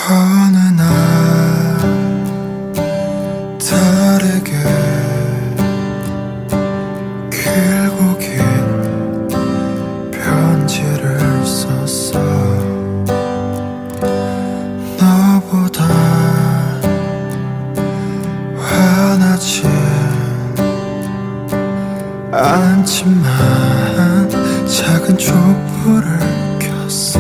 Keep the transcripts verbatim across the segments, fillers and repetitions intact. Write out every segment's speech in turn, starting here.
어느 날 다르게 길고 긴 편지를 썼어. 너보다 화나진 않지만 작은 촛불을 켰어.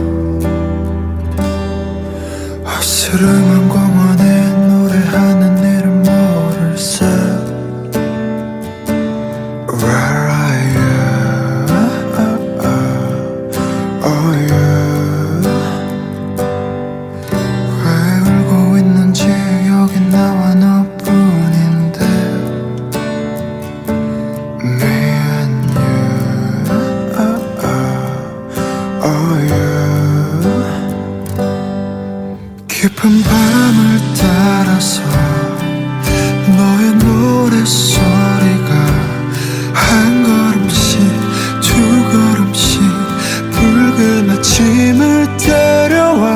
어스름한 공원에 노래하는 이름 모를세. Where are you? Oh you. 왜 울고 있는지 여긴 나와 너뿐인데. Me and you. Oh you. 깊은 밤을 따라서 너의 노랫소리가 한 걸음씩 두 걸음씩 붉은 아침을 데려와.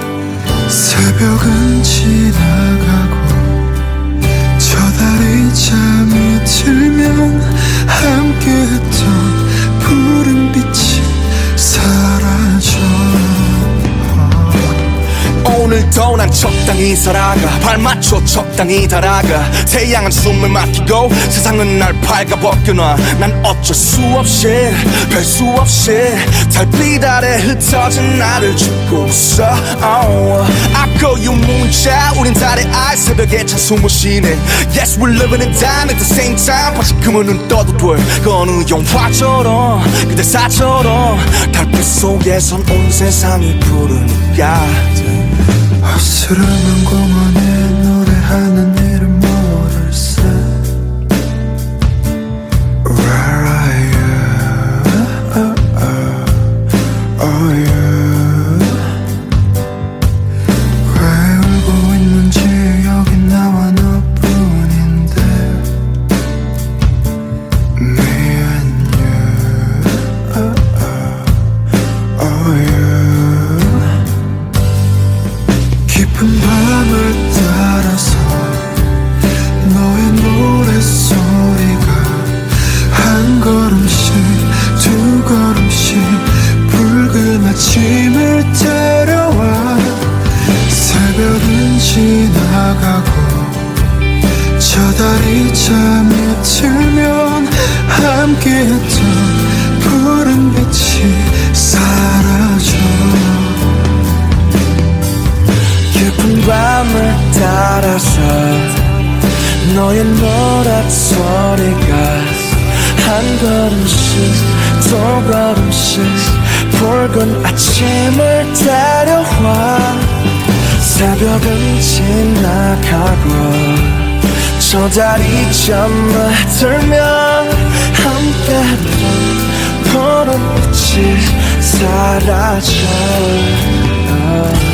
새벽은 지나가고 저 달이 잠이 들면 함께했던 푸른 빛이 사라져. 오늘도 난 적당히 살아가, 발맞춰 적당히 달아가. 태양은 숨을 막히고 세상은 날 밝아벗겨놔. 난 어쩔 수 없이 별 수 없이 달빛 아래 흩어진 나를 죽고 있어. oh. I call you 문자, 우린 달의 알, 새벽에 찬 숨을 쉬네. Yes, we're living it down at the same time. 바지금은 눈 떠도 돼. 그 어느 영화처럼 그대사처럼 달빛 속에선 온 세상이 부르니까. 어스름한 공원에 노래하는 이름 모를세. Where are you? Oh you. 왜 울고 있는지 여긴 나와 너뿐인데. Me and you. Oh you. 깊은 밤을 따라서 너의 노랫소리가 한 걸음씩 두 걸음씩 붉은 아침을 데려와. 새벽은 지나가고 저 달이 잠이 들면 함께했던 푸른 빛이 사라져. 깊은 밤을 따라서 너의 노랫소리가 한 걸음씩 두 걸음씩 붉은 아침을 데려와. 새벽은 지나가고 저 달이 잠을 들면 함께했던 푸른 빛이 사라져.